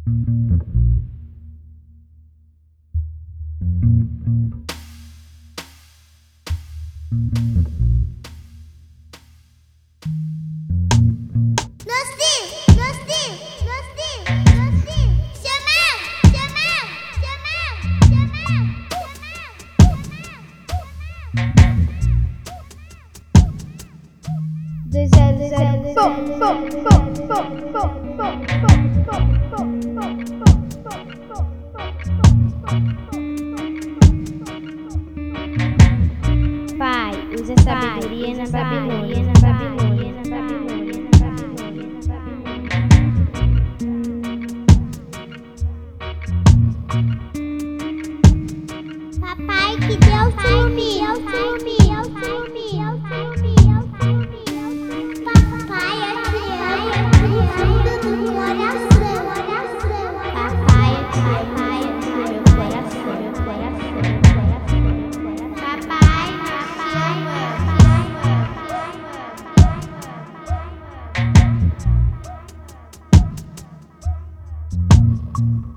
Pai, usa sabedoria na Babilônia, na Babilônia, na Babilônia, na Babilônia, na Babilônia. Papai, que Deus filme, Papai, a criança do coração. Papai, meu coração, meu coração. Papai, Papai.